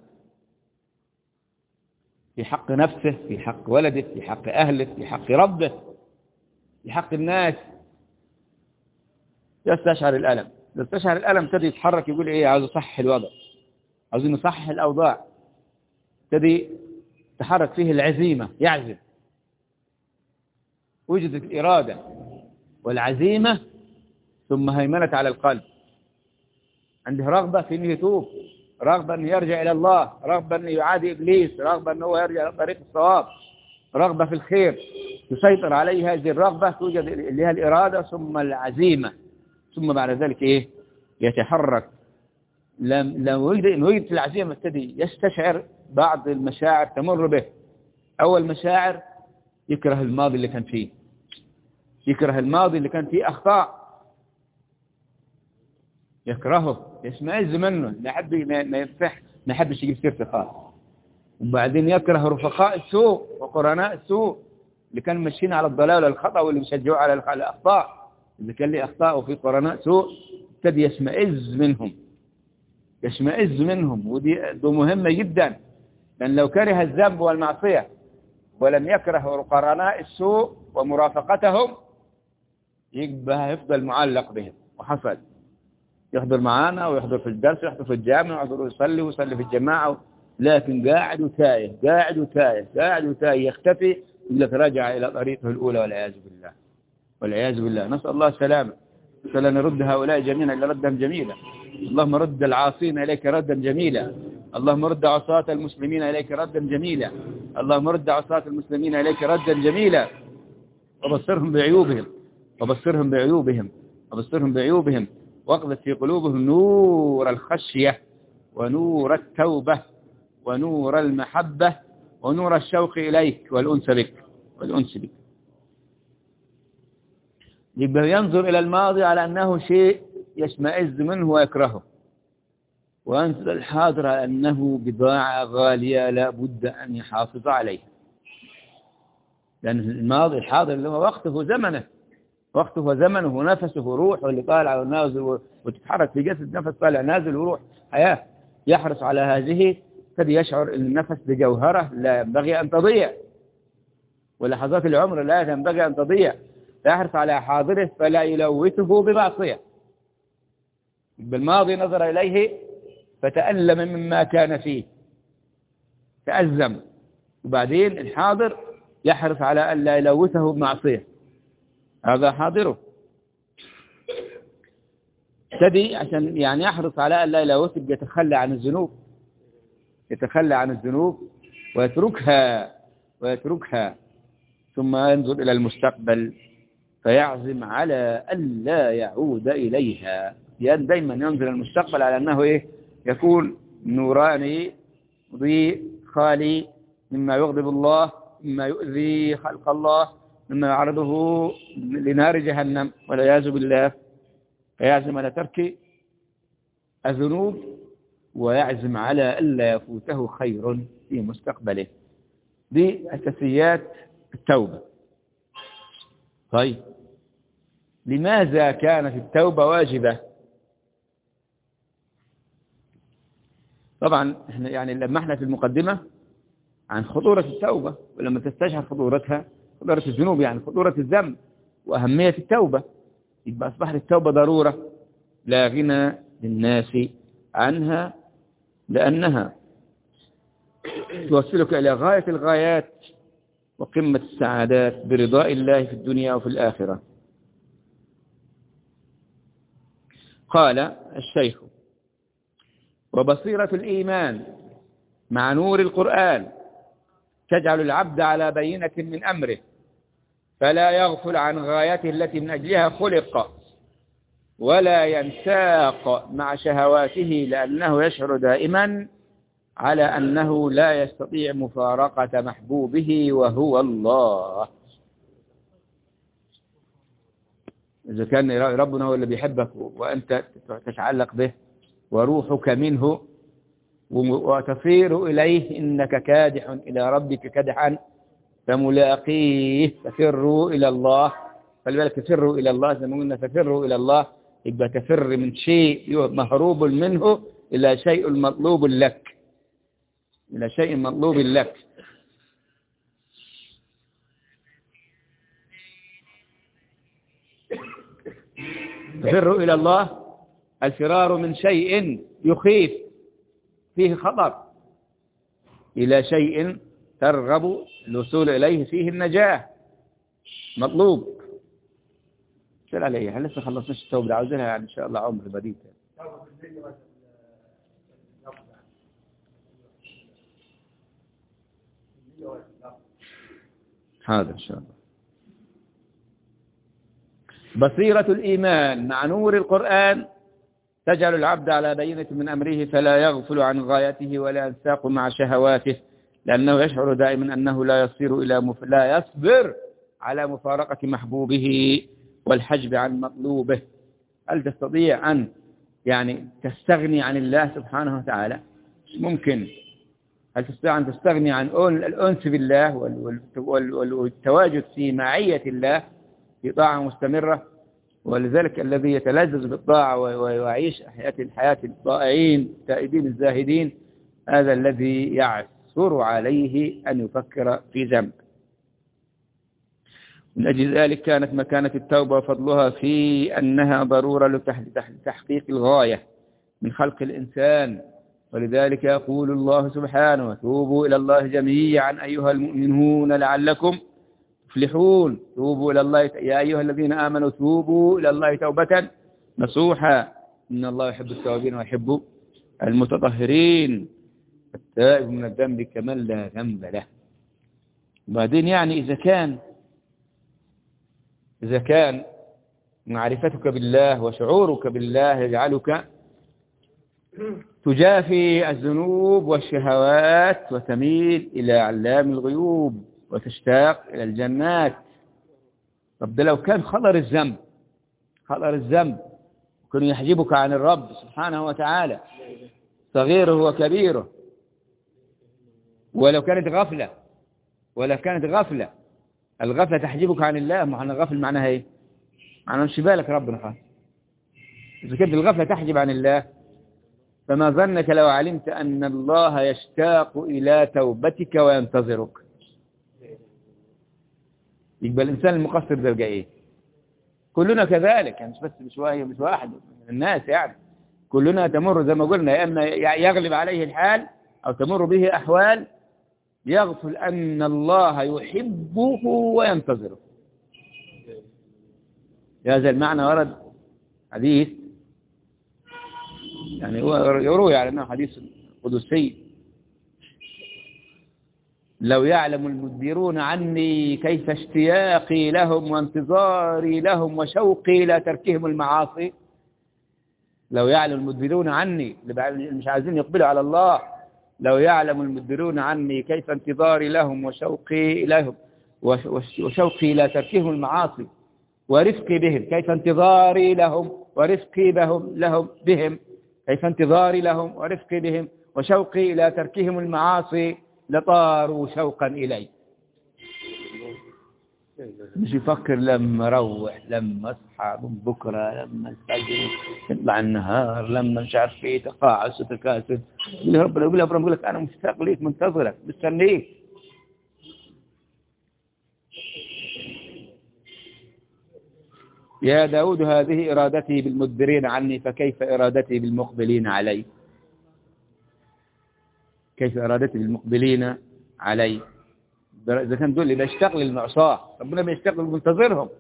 في حق نفسه، في حق ولده، في حق أهله، في حق ربه، في حق الناس، يستشعر الألم. يستشعر الألم تبي يتحرك، يقول إيه؟ عاوز يصحح الوضع، عاوزين نصحح الأوضاع. تبي تحرك فيه العزيمة، يعزم. وجدت الإرادة والعزيمة ثم هيمنت على القلب. عنده رغبة في أنه يتوب، رغبة أنه يرجع إلى الله، رغبة أنه يعادي إبليس، رغبة أنه يرجع إلى طريق الصواب، رغبة في الخير. تسيطر عليه هذه الرغبة، توجد اللي هي الإرادة ثم العزيمة، ثم بعد ذلك إيه؟ يتحرك. لو وجد في العزيمة ابتدي يستشعر بعض المشاعر تمر به. أول مشاعر يكره الماضي اللي كان فيه، يكره الماضي اللي كان فيه أخطاء، يكرهه، يشمئز منه، ما يحبش يجيب سيرته خالص. وبعدين يكره رفقاء السوء وقرناء السوء اللي كانوا ماشيين على الضلال والخطأ واللي بيشجعوا على الأخطاء. إذا كان لي أخطاء وفي قرناء سوء ابتدي يشمئز منهم، يشمئز منهم. ودي مهمة جدا، لأن لو كره الذنب والمعصية ولم يكره قرناء السوء ومرافقتهم يبقى يفضل معلق بهم. وحصل يحضر معانا ويحضر في الدرس ويحضر في الجامع ويحضر ويصلي في الجماعة، لكن قاعد وتايه، قاعد وتايه، قاعد وتايه، يختفي، يقول لك رجع إلى طريقه الأولى والعياذ بالله، والعياذ بالله. نسأل الله السلامة. فلا نرد هؤلاء جميعا إلى ردا جميلا. اللهم رد العاصين إليك ردا جميلا. اللهم رد عصاة المسلمين إليك ردا جميلا. اللهم رد عصاة المسلمين إليك ردا جميلا. وبصرهم بعيوبهم، وبصرهم بعيوبهم، وبصرهم بعيوبهم، واقذف في قلوبهم نور الخشية ونور التوبة ونور المحبة ونور الشوق إليك والأنس بك، والأنس بك. يبقى ينظر إلى الماضي على أنه شيء يشمئز منه ويكرهه، وينظر الحاضر على أنه بضاعة غالية لا بد أن يحافظ عليها. لأن الماضي الحاضر اللي هو وقته وزمنه، وقته وزمنه ونفسه وروحه اللي طالع ونازل وتتحرك في جسد، نفس طالع نازل وروح حياة. يحرص على هذه، قد يشعر أن النفس بجوهرة لا ينبغي أن تضيع، ولحظات العمر لا ينبغي أن تضيع. يحرص على حاضره فلا يلوثه بمعصية. بالماضي نظر إليه فتألم مما كان فيه، تأزم. وبعدين الحاضر يحرص على أن لا يلوثه بمعصية، هذا حاضره. ابتدي عشان يعني يحرص على أن لا يلوثه، يتخلى عن الذنوب، يتخلى عن الذنوب ويتركها، ثم ينظر إلى المستقبل فيعزم على أن لا يعود إليها. يعني دايما ينظر المستقبل على أنه إيه؟ يكون نوراني مضيء خالي مما يغضب الله، مما يؤذي خلق الله، مما يعرضه لنار جهنم والعياذ بالله، فيعزم على ترك الذنوب ويعزم على ألا يفوته خير في مستقبله. دي أساسيات التوبة. طيب لماذا كانت التوبة واجبة؟ طبعا احنا يعني لما احنا في المقدمة عن خطورة التوبة، ولما تستشعر خطورتها، خطورة الذنوب يعني خطورة الذنب وأهمية التوبة، يبقى أصبحت التوبة ضرورة لا غنى للناس عنها، لأنها توصلك إلى غاية الغايات وقمة السعادات برضاء الله في الدنيا وفي الآخرة. قال الشيخ: وبصيرة الإيمان مع نور القرآن تجعل العبد على بينة من أمره، فلا يغفل عن غايته التي من أجلها خلق، ولا ينساق مع شهواته، لأنه يشعر دائما على أنه لا يستطيع مفارقة محبوبه وهو الله. إذا كان ربنا هو اللي بيحبك وأنت تتعلق به وروحك منه وتصير إليه، إنك كادح إلى ربك كدحا فملاقيه، ففروا إلى الله. فلذلك تفروا إلى الله، زي ما قلنا تفروا إلى الله، يبقى تفر من شيء مهروب منه إلى شيء مطلوب لك، إلى شيء مطلوب لك. تفروا إلى الله، الفرار من شيء يخيف فيه خطر إلى شيء ترغب الوصول إليه فيه النجاة، مطلوب. شل علي هل لسه خلصناش التوبة؟ عاوزينها يعني إن شاء الله عمر بديت. هذا إن شاء الله. بصيرة الإيمان مع نور القرآن تجعل العبد على بينة من أمره، فلا يغفل عن غايته ولا ينساق مع شهواته، لأنه يشعر دائما أنه لا يصبر على مفارقة محبوبه والحجب عن مطلوبه. هل تستطيع أن يعني تستغني عن الله سبحانه وتعالى؟ مش ممكن. هل تستطيع أن تستغني عن الأنس بالله والتواجد في معية الله في طاعة مستمرة؟ ولذلك الذي يتلذذ بالطاعة ويعيش حياة الطائعين التائبين الزاهدين، هذا الذي يعثر عليه أن يفكر في ذنب. من أجل ذلك كانت مكانة التوبة وفضلها في أنها ضرورة لتحقيق الغاية من خلق الإنسان. ولذلك يقول الله سبحانه: وتوبوا إلى الله جميعا أيها المؤمنون لعلكم تفلحون. توبوا إلى الله يا أيها الذين آمنوا توبوا إلى الله توبة نصوحا، إن الله يحب التوابين ويحب المتطهرين. التائب من الذنب كمن لا ذنب له. وبعدين يعني إذا كان معرفتك بالله وشعورك بالله يجعلك تجافي الذنوب والشهوات وتميل إلى علام الغيوب وتشتاق إلى الجنات. طب ده لو كان خطر الذنب كان يحجبك عن الرب سبحانه وتعالى صغيره وكبيره، ولو كانت غفلة الغفلة تحجبك عن الله. معنى الغفل معناها ايه؟ معناها مش بالك ربنا خالص. إذا كانت الغفلة تحجب عن الله، فما ظنك لو علمت أن الله يشتاق إلى توبتك وينتظرك؟ يبقى الإنسان المقصر ده يبقى إيه؟ كلنا كذلك، يعني مش واحد من الناس، يعني كلنا تمر زي ما قلنا، يا إما يغلب عليه الحال أو تمر به أحوال يغفل أن الله يحبه وينتظره. هذا المعنى ورد حديث، يعني هو يروي على أنه حديث قدسي: لو يعلم المدبرون عني كيف اشتياقي لهم وانتظاري لهم وشوقي إلى تركهم المعاصي. لو يعلم المدبرون عني، اللي مش عايزين يقبلوا على الله، لو يعلم المدبرون عني كيف انتظاري لهم وشوقي إليهم وشوقي إلى تركهم المعاصي ورفقي بهم. كيف انتظاري لهم ورفقي بهم كيف انتظاري لهم ورفقي بهم وشوقي إلى تركهم المعاصي لطاروا شوقا إلي. مش يفكر لما اروح، لما اصحى من بكره، لما الفجر يطلع النهار، لما مش عارف ايه تقاعس وتكاسل. يقول لك انا مشتاق ليك، منتظرك، مستنيك. يا داود هذه إرادتي بالمدبرين عني، فكيف إرادتي بالمقبلين علي؟ كيف إرادتي بالمقبلين علي؟ إذا كان دول اللي بيشتاق للمعصاة، ربنا بيشتاق للمنتظرهم.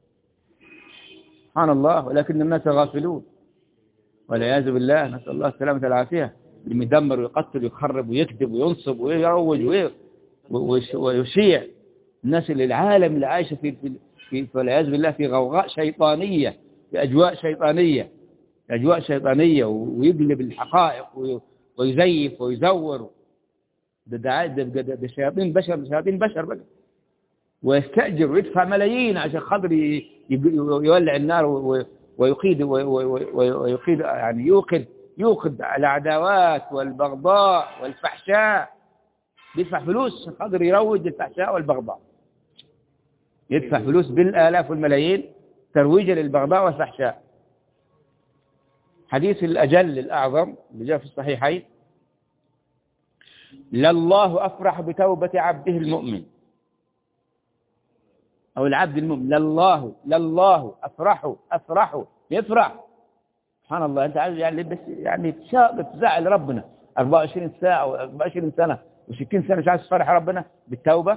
سبحان الله. ولكن الناس غافلون والعياذ بالله، نسأل الله السلامة والعافية. اللي يدمر ويقتل ويخرب ويكذب وينصب ويروج ويشيع. الناس اللي العالم اللي عايشة في والعياذ بالله في غوغاء شيطانية، في أجواء شيطانية ويقلب الحقائق ويزيف ويزور. ده شياطين بشر بقى. ويستأجر ويدفع ملايين عشان خاطر يولع النار ويقيد يعني يوقد العداوات والبغضاء والفحشاء. بيدفع فلوس عشان خاطر يروج الفحشاء والبغضاء. يدفع فلوس بالآلاف والملايين ترويجا للبغضاء والفحشاء. حديث الأجل الأعظم اللي جاء في الصحيحين: لله أفرح بتوبة عبده المؤمن، أو العبد المؤمن. لله أفرح يفرح. سبحان الله. أنت عايز يعني بس يعني تزعل ربنا 24 ساعة و24 سنة و60 سنة مش عايز تفرح ربنا بالتوبة؟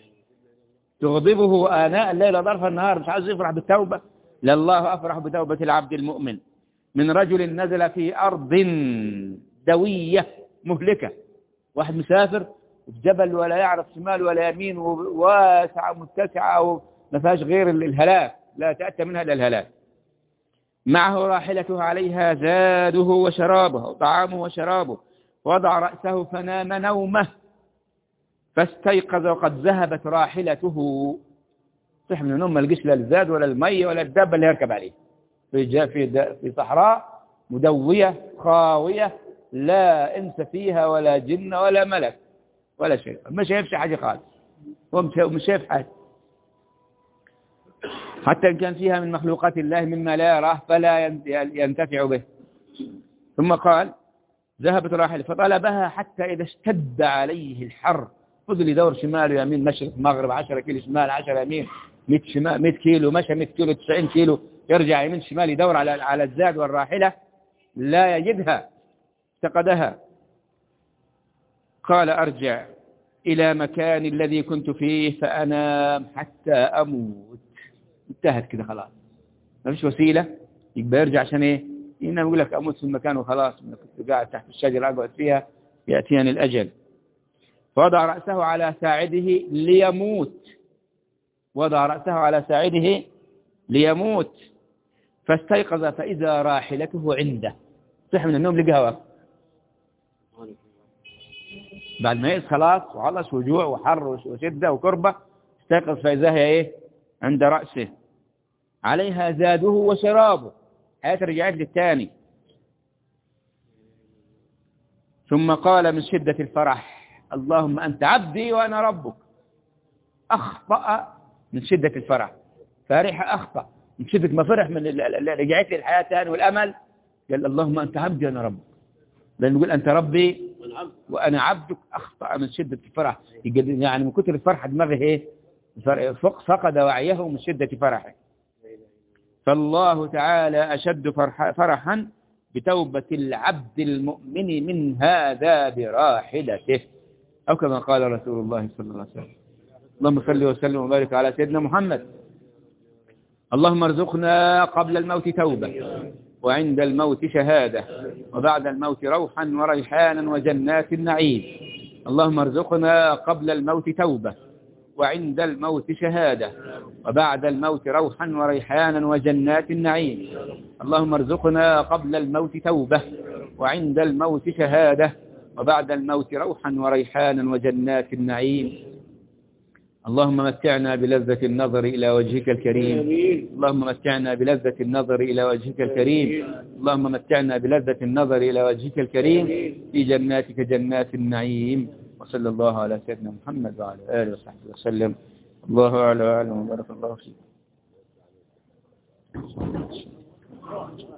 تغضبه آناء الليل وطرف النهار، مش عايز يفرح بالتوبة؟ لله أفرح بتوبة العبد المؤمن من رجل نزل في أرض دوية مهلكة. واحد مسافر في جبل ولا يعرف شمال ولا يمين، وواسعة متسعة وما فيهاش غير الهلاك، لا تأتى منها إلا الهلاك. معه راحلته عليها زاده وشرابه وطعامه وشرابه، وضع رأسه فنام نومه فاستيقظ وقد ذهبت راحلته. صح من النوم ما لقيش لا الزاد ولا المية ولا الدابة اللي يركب عليه. في صحراء مدوية خاوية، لا انس فيها ولا جن ولا ملك ولا شيء، ما شايفش حاجة خالص، هو مش شايف حاجة. حتى إن كان فيها من مخلوقات الله مما لا يراه فلا ينتفع به. ثم قال: ذهبت راحلة فطلبها حتى إذا اشتد عليه الحر فضل يدور شمال ويمين، مشرق مغرب، 10 كيلو شمال 10 يمين، 100 كيلو مشى، 100 كيلو 90 كيلو، يرجع يمين شمال يدور على الزاد والراحلة لا يجدها، افتقدها. قال: أرجع إلى مكان الذي كنت فيه فأنام حتى أموت. انتهت كده خلاص، ما فيش وسيلة يبقى يرجع عشان ايه؟ إنما يقول لك أموت في المكان وخلاص، كنت قاعد تحت الشجرة أقعد فيها يأتيني الأجل. فوضع رأسه على ساعده ليموت، وضع رأسه على ساعده ليموت، فاستيقظ فإذا راحلته عنده. صح من النوم لقاها واقف، بعد ما يئس خلاص وعلص وجوع وحر وشدة وكربة، استيقظ فإذا هي ايه؟ عند رأسه، عليها زاده وشرابه. حياة رجعت للثاني. ثم قال من شدة الفرح: اللهم أنت عبدي وأنا ربك. أخطأ من شدة الفرح، فرح أخطأ من شدة ما فرح من رجعت للحياة الثاني والأمل. قال: اللهم أنت عبدي وأنا ربك، لأن يقول أنت ربي وأنا عبدك. أخطأ من شدة الفرح، يعني من كثر الفرحة دماغه إيه؟ فقد وعيه من شدة فرحه. فالله تعالى أشد فرحا بتوبة العبد المؤمن من هذا براحلته، أو كما قال رسول الله صلى الله عليه وسلم. اللهم صل وسلم وبارك على سيدنا محمد. اللهم ارزقنا قبل الموت توبة، وعند الموت شهادة، وبعد الموت روحا وريحانا وجنات النعيم. اللهم ارزقنا قبل الموت توبة، وعند الموت شهادة، وبعد الموت روحا وريحانا وجنات النعيم. اللهم ارزقنا قبل الموت توبة، وعند الموت شهادة، وبعد الموت روحا وريحانا وجنات النعيم. اللهم متعنا بلذة النظر إلى وجهك الكريم. اللهم متعنا بلذة النظر إلى وجهك الكريم. اللهم متعنا بلذة النظر إلى وجهك الكريم في جناتك جنات النعيم. وصلى الله على سيدنا محمد وعلى آله وصحبه وسلم. الله أعلم وبارك الله فيك.